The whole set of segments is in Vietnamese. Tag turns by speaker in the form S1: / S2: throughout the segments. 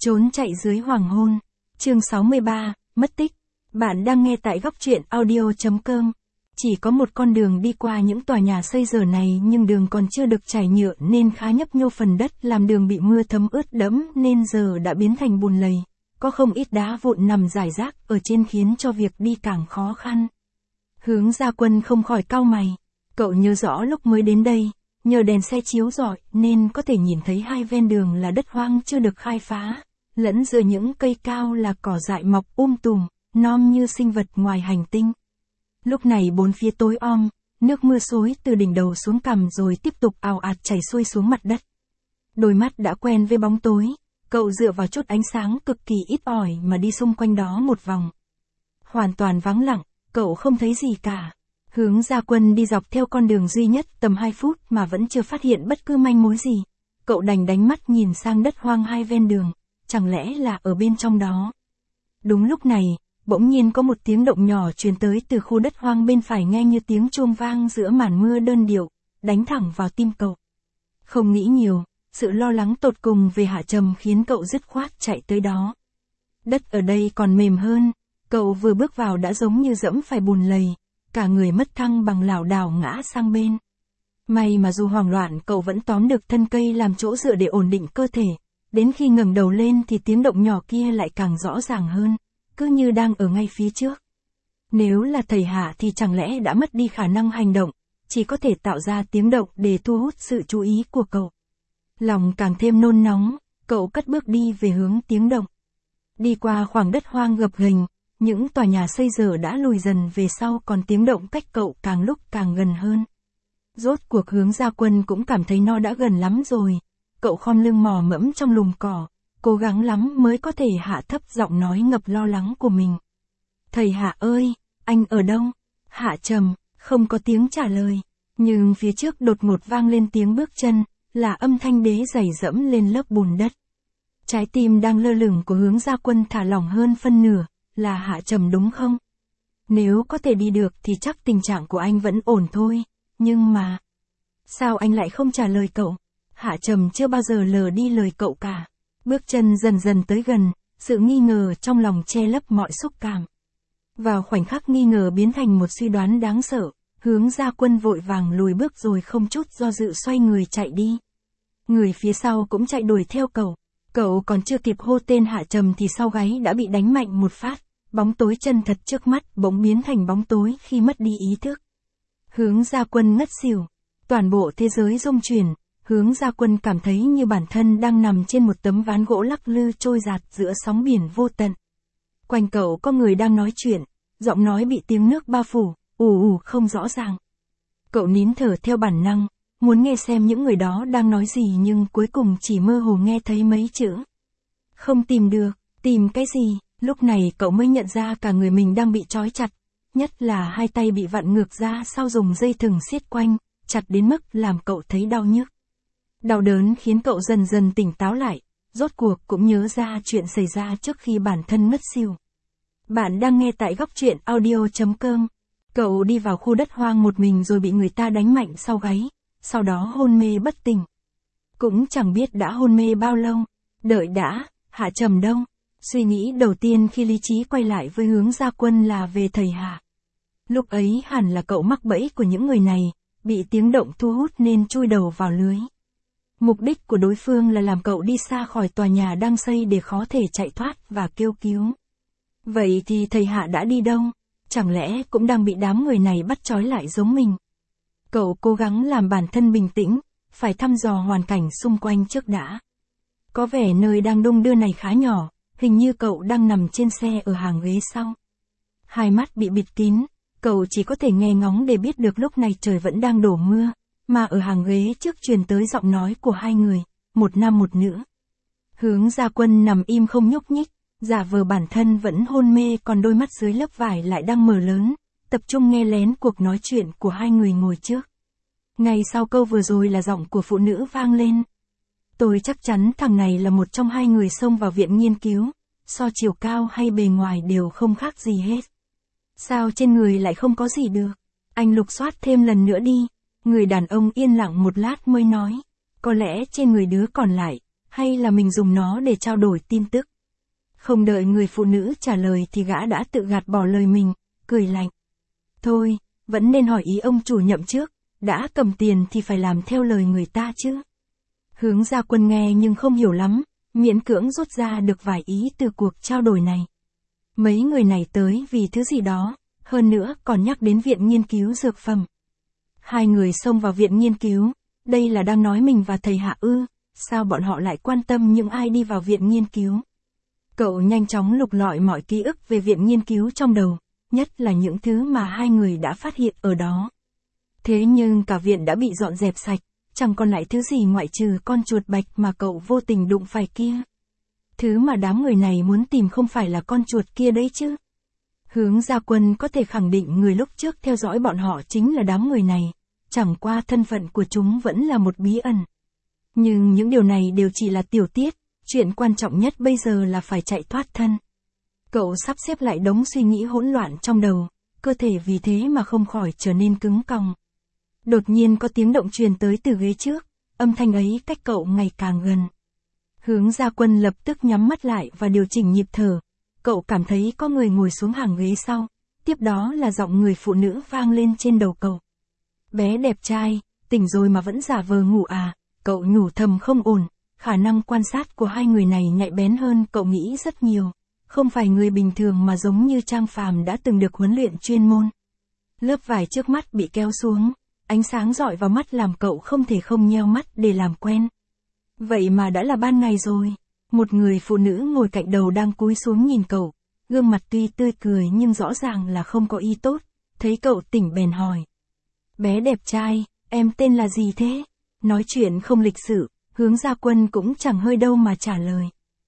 S1: Trốn chạy dưới hoàng hôn. Chương 63, mất tích. Bạn đang nghe tại góc truyện audio.com. Chỉ có một con đường đi qua những tòa nhà xây giờ này nhưng đường còn chưa được trải nhựa nên khá nhấp nhô, phần đất làm đường bị mưa thấm ướt đẫm nên giờ đã biến thành bùn lầy. Có không ít đá vụn nằm rải rác ở trên khiến cho việc đi càng khó khăn. Hướng Gia Quân không khỏi cau mày. Cậu nhớ rõ lúc mới đến đây, nhờ đèn xe chiếu rọi nên có thể nhìn thấy hai ven đường là đất hoang chưa được khai phá, lẫn giữa những cây cao là cỏ dại mọc tùm, non như sinh vật ngoài hành tinh. Lúc này bốn phía tối om, nước mưa xối từ đỉnh đầu xuống cằm rồi tiếp tục ào ạt chảy xuôi xuống mặt đất. Đôi mắt đã quen với bóng tối, cậu dựa vào chút ánh sáng cực kỳ ít ỏi mà đi xung quanh đó một vòng. Hoàn toàn vắng lặng, cậu không thấy gì cả. Hướng Gia Quân đi dọc theo con đường duy nhất tầm 2 phút mà vẫn chưa phát hiện bất cứ manh mối gì. Cậu đành đánh mắt nhìn sang đất hoang hai ven đường, chẳng lẽ là ở bên trong đó. Đúng lúc này, bỗng nhiên có một tiếng động nhỏ truyền tới từ khu đất hoang bên phải, nghe như tiếng chuông vang giữa màn mưa đơn điệu, đánh thẳng vào tim cậu. Không nghĩ nhiều, sự lo lắng tột cùng về Hạ Trầm khiến cậu dứt khoát chạy tới đó. Đất ở đây còn mềm hơn, cậu vừa bước vào đã giống như dẫm phải bùn lầy, cả người mất thăng bằng lảo đảo ngã sang bên. May mà dù hoảng loạn cậu vẫn tóm được thân cây làm chỗ dựa để ổn định cơ thể, đến khi ngẩng đầu lên thì tiếng động nhỏ kia lại càng rõ ràng hơn, cứ như đang ở ngay phía trước. Nếu là thầy Hạ thì chẳng lẽ đã mất đi khả năng hành động, chỉ có thể tạo ra tiếng động để thu hút sự chú ý của cậu. Lòng càng thêm nôn nóng, cậu cất bước đi về hướng tiếng động. Đi qua khoảng đất hoang gập ghềnh, những tòa nhà xây giờ đã lùi dần về sau, còn tiếng động cách cậu càng lúc càng gần hơn. Rốt cuộc Hướng Gia Quân cũng cảm thấy nó đã gần lắm rồi. Cậu khom lưng mò mẫm trong lùm cỏ, cố gắng lắm mới có thể hạ thấp giọng nói ngập lo lắng của mình. Thầy Hạ ơi, anh ở đâu? Hạ Trầm, không có tiếng trả lời. Nhưng phía trước đột ngột vang lên tiếng bước chân, là âm thanh đế giày dẫm lên lớp bùn đất. Trái tim đang lơ lửng của Hướng Gia Quân thả lỏng hơn phân nửa. Là Hạ Trầm đúng không? Nếu có thể đi được thì chắc tình trạng của anh vẫn ổn thôi, nhưng mà... Sao anh lại không trả lời cậu? Hạ Trầm chưa bao giờ lờ đi lời cậu cả. Bước chân dần dần tới gần, sự nghi ngờ trong lòng che lấp mọi xúc cảm. Vào khoảnh khắc nghi ngờ biến thành một suy đoán đáng sợ, Hướng Gia Quân vội vàng lùi bước rồi không chút do dự xoay người chạy đi. Người phía sau cũng chạy đuổi theo cậu. Cậu còn chưa kịp hô tên Hạ Trầm thì sau gáy đã bị đánh mạnh một phát, bóng tối chân thật trước mắt bỗng biến thành bóng tối khi mất đi ý thức. Hướng Gia Quân ngất xỉu, toàn bộ thế giới rung chuyển, Hướng Gia Quân cảm thấy như bản thân đang nằm trên một tấm ván gỗ lắc lư trôi dạt giữa sóng biển vô tận. Quanh cậu có người đang nói chuyện, giọng nói bị tiếng nước bao phủ, không rõ ràng. Cậu nín thở theo bản năng, muốn nghe xem những người đó đang nói gì nhưng cuối cùng chỉ mơ hồ nghe thấy mấy chữ. Không tìm được, tìm cái gì? Lúc này cậu mới nhận ra cả người mình đang bị trói chặt, nhất là hai tay bị vặn ngược ra sau dùng dây thừng siết quanh, chặt đến mức làm cậu thấy đau nhức. Đau đớn khiến cậu dần dần tỉnh táo lại, rốt cuộc cũng nhớ ra chuyện xảy ra trước khi bản thân ngất xỉu. Bạn đang nghe tại góc truyện audio.com. Cậu đi vào khu đất hoang một mình rồi bị người ta đánh mạnh sau gáy, sau đó hôn mê bất tỉnh. Cũng chẳng biết đã hôn mê bao lâu. Đợi đã, Hạ Trầm đâu? Suy nghĩ đầu tiên khi lý trí quay lại với Hướng Gia Quân là về thầy Hạ. Lúc ấy hẳn là cậu mắc bẫy của những người này, bị tiếng động thu hút nên chui đầu vào lưới. Mục đích của đối phương là làm cậu đi xa khỏi tòa nhà đang xây để khó thể chạy thoát và kêu cứu. Vậy thì thầy Hạ đã đi đâu? Chẳng lẽ cũng đang bị đám người này bắt trói lại giống mình? Cậu cố gắng làm bản thân bình tĩnh, phải thăm dò hoàn cảnh xung quanh trước đã. Có vẻ nơi đang đung đưa này khá nhỏ. Hình như cậu đang nằm trên xe ở hàng ghế sau. Hai mắt bị bịt kín, cậu chỉ có thể nghe ngóng để biết được lúc này trời vẫn đang đổ mưa, mà ở hàng ghế trước truyền tới giọng nói của hai người, một nam một nữ. Hướng Gia Quân nằm im không nhúc nhích, giả vờ bản thân vẫn hôn mê còn đôi mắt dưới lớp vải lại đang mở lớn, tập trung nghe lén cuộc nói chuyện của hai người ngồi trước. Ngay sau câu vừa rồi là giọng của phụ nữ vang lên. Tôi chắc chắn thằng này là một trong hai người xông vào viện nghiên cứu, so chiều cao hay bề ngoài đều không khác gì hết. Sao trên người lại không có gì được? Anh lục soát thêm lần nữa đi. Người đàn ông yên lặng một lát mới nói. Có lẽ trên người đứa còn lại, hay là mình dùng nó để trao đổi tin tức? Không đợi người phụ nữ trả lời thì gã đã tự gạt bỏ lời mình, cười lạnh. Thôi, vẫn nên hỏi ý ông chủ nhậm trước, đã cầm tiền thì phải làm theo lời người ta chứ. Hướng Gia Quân nghe nhưng không hiểu lắm, miễn cưỡng rút ra được vài ý từ cuộc trao đổi này. Mấy người này tới vì thứ gì đó, hơn nữa còn nhắc đến viện nghiên cứu dược phẩm. Hai người xông vào viện nghiên cứu, đây là đang nói mình và thầy Hạ ư, sao bọn họ lại quan tâm những ai đi vào viện nghiên cứu. Cậu nhanh chóng lục lọi mọi ký ức về viện nghiên cứu trong đầu, nhất là những thứ mà hai người đã phát hiện ở đó. Thế nhưng cả viện đã bị dọn dẹp sạch, chẳng còn lại thứ gì ngoại trừ con chuột bạch mà cậu vô tình đụng phải kia. Thứ mà đám người này muốn tìm không phải là con chuột kia đấy chứ. Hướng Gia Quân có thể khẳng định người lúc trước theo dõi bọn họ chính là đám người này, chẳng qua thân phận của chúng vẫn là một bí ẩn. Nhưng những điều này đều chỉ là tiểu tiết, chuyện quan trọng nhất bây giờ là phải chạy thoát thân. Cậu sắp xếp lại đống suy nghĩ hỗn loạn trong đầu, cơ thể vì thế mà không khỏi trở nên cứng còng. Đột nhiên có tiếng động truyền tới từ ghế trước, âm thanh ấy cách cậu ngày càng gần. Hướng Gia Quân lập tức nhắm mắt lại và điều chỉnh nhịp thở. Cậu cảm thấy có người ngồi xuống hàng ghế sau, tiếp đó là giọng người phụ nữ vang lên trên đầu cậu. Bé đẹp trai, tỉnh rồi mà vẫn giả vờ ngủ à, cậu nhủ thầm không ổn, khả năng quan sát của hai người này nhạy bén hơn cậu nghĩ rất nhiều. Không phải người bình thường mà giống như Trang Phàm đã từng được huấn luyện chuyên môn. Lớp vải trước mắt bị kéo xuống, ánh sáng rọi vào mắt làm cậu không thể không nheo mắt để làm quen. Vậy mà đã là ban ngày rồi. Một người phụ nữ ngồi cạnh đầu đang cúi xuống nhìn cậu, gương mặt tuy tươi cười nhưng rõ ràng là không có ý tốt, thấy cậu tỉnh bèn hỏi. Bé đẹp trai, em tên là gì thế? Nói chuyện không lịch sự, Hướng Gia Quân cũng chẳng hơi đâu mà trả lời.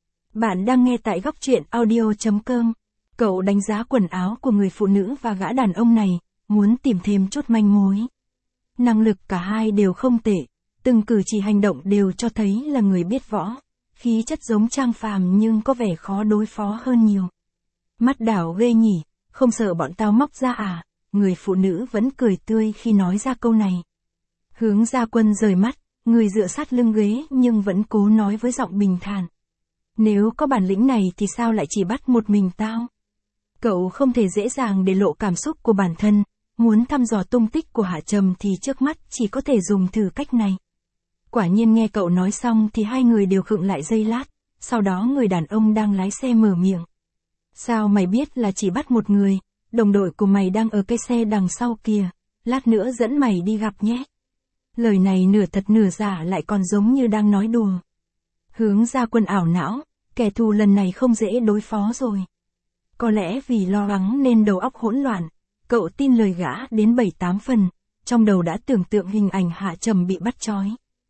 S1: Bạn đang nghe tại góc truyện audio.com. Cậu đánh giá quần áo của người phụ nữ và gã đàn ông này, muốn tìm thêm chút manh mối. Năng lực cả hai đều không tệ, từng cử chỉ hành động đều cho thấy là người biết võ. Khí chất giống Trang Phàm nhưng có vẻ khó đối phó hơn nhiều. Mắt đảo ghê nhỉ, không sợ bọn tao móc ra à? Người phụ nữ vẫn cười tươi khi nói ra câu này. Hướng Gia Quân rời mắt, người dựa sát lưng ghế nhưng vẫn cố nói với giọng bình thản. Nếu có bản lĩnh này thì sao lại chỉ bắt một mình tao? Cậu không thể dễ dàng để lộ cảm xúc của bản thân, muốn thăm dò tung tích của Hạ Trầm thì trước mắt chỉ có thể dùng thử cách này. Quả nhiên nghe cậu nói xong thì hai người đều khựng lại giây lát, sau đó người đàn ông đang lái xe mở miệng. Sao mày biết là chỉ bắt một người, đồng đội của mày đang ở cái xe đằng sau kìa, lát nữa dẫn mày đi gặp nhé. Lời này nửa thật nửa giả lại còn giống như đang nói đùa. Hướng Gia Quân ảo não, kẻ thù lần này không dễ đối phó rồi. Có lẽ vì lo lắng nên đầu óc hỗn loạn, cậu tin lời gã đến 7-8 phần, trong đầu đã tưởng tượng hình ảnh Hạ Trầm bị bắt trói.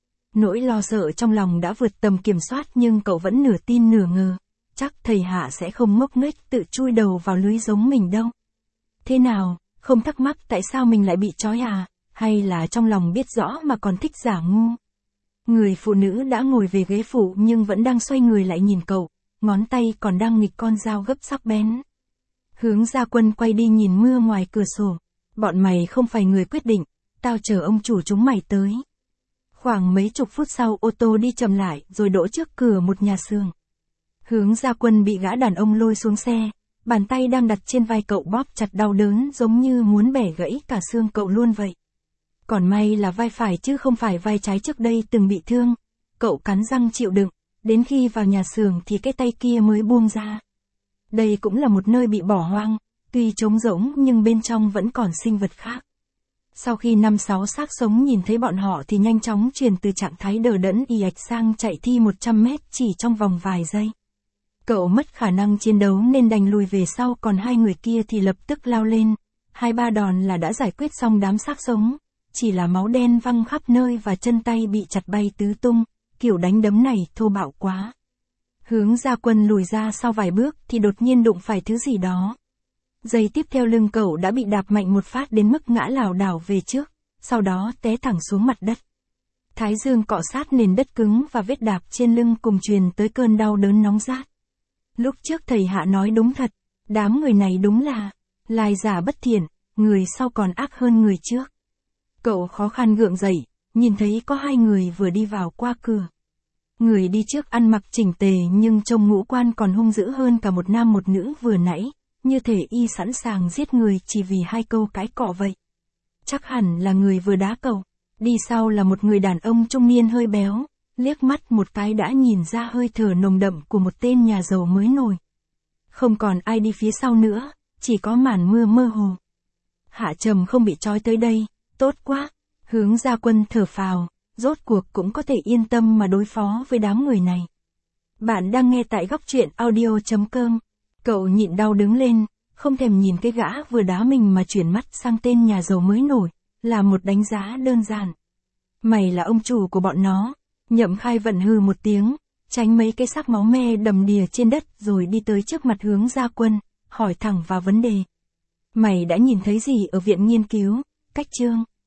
S1: Nỗi lo sợ trong lòng đã vượt tầm kiểm soát nhưng cậu vẫn nửa tin nửa ngờ, chắc thầy Hạ sẽ không ngốc nghếch tự chui đầu vào lưới giống mình đâu. Thế nào, không thắc mắc tại sao mình lại bị trói à, hay là trong lòng biết rõ mà còn thích giả ngu? Người phụ nữ đã ngồi về ghế phụ nhưng vẫn đang xoay người lại nhìn cậu, ngón tay còn đang nghịch con dao gấp sắc bén. Hướng Gia Quân quay đi nhìn mưa ngoài cửa sổ. Bọn mày không phải người quyết định, tao chờ ông chủ chúng mày tới. Khoảng mấy chục phút sau ô tô đi chậm lại rồi đỗ trước cửa một nhà xưởng. Hướng Gia Quân bị gã đàn ông lôi xuống xe, bàn tay đang đặt trên vai cậu bóp chặt đau đớn giống như muốn bẻ gãy cả xương cậu luôn vậy. Còn may là vai phải chứ không phải vai trái trước đây từng bị thương. Cậu cắn răng chịu đựng, đến khi vào nhà xưởng thì cái tay kia mới buông ra. Đây cũng là một nơi bị bỏ hoang, tuy trống rỗng nhưng bên trong vẫn còn sinh vật khác. Sau khi 5-6 xác sống nhìn thấy bọn họ thì nhanh chóng chuyển từ trạng thái đờ đẫn ì ạch sang chạy thi 100 mét chỉ trong vòng vài giây. Cậu mất khả năng chiến đấu nên đành lùi về sau, còn hai người kia thì lập tức lao lên. 2-3 đòn là đã giải quyết xong đám xác sống, chỉ là máu đen văng khắp nơi và chân tay bị chặt bay tứ tung, kiểu đánh đấm này thô bạo quá. Hướng Gia Quân lùi ra sau vài bước thì đột nhiên đụng phải thứ gì đó. Giây tiếp theo lưng cậu đã bị đạp mạnh một phát đến mức ngã lảo đảo về trước, sau đó té thẳng xuống mặt đất. Thái dương cọ sát nền đất cứng và vết đạp trên lưng cùng truyền tới cơn đau đớn nóng rát. Lúc trước thầy Hạ nói đúng thật, đám người này đúng là lai giả bất thiện, người sau còn ác hơn người trước. Cậu khó khăn gượng dậy, nhìn thấy có hai người vừa đi vào qua cửa. Người đi trước ăn mặc chỉnh tề nhưng trông ngũ quan còn hung dữ hơn cả một nam một nữ vừa nãy, như thể y sẵn sàng giết người chỉ vì 2 câu cãi cọ vậy. Chắc hẳn là người vừa đá cầu. Đi sau là một người đàn ông trung niên hơi béo, liếc mắt một cái đã nhìn ra hơi thở nồng đậm của một tên nhà giàu mới nổi. Không còn ai đi phía sau nữa, chỉ có màn mưa mơ hồ. Hạ Trầm không bị trói tới đây, tốt quá. Hướng Gia Quân thở phào, rốt cuộc cũng có thể yên tâm mà đối phó với đám người này. Bạn đang nghe tại góc truyện audio.com. Cậu nhịn đau đứng lên, không thèm nhìn cái gã vừa đá mình mà chuyển mắt sang tên nhà giàu mới nổi, là một đánh giá đơn giản. Mày là ông chủ của bọn nó. Nhậm Khai Vận hừ một tiếng, tránh mấy cái xác máu me đầm đìa trên đất rồi đi tới trước mặt Hướng Gia Quân, hỏi thẳng vào vấn đề. Mày đã nhìn thấy gì ở viện nghiên cứu, Cách Chương?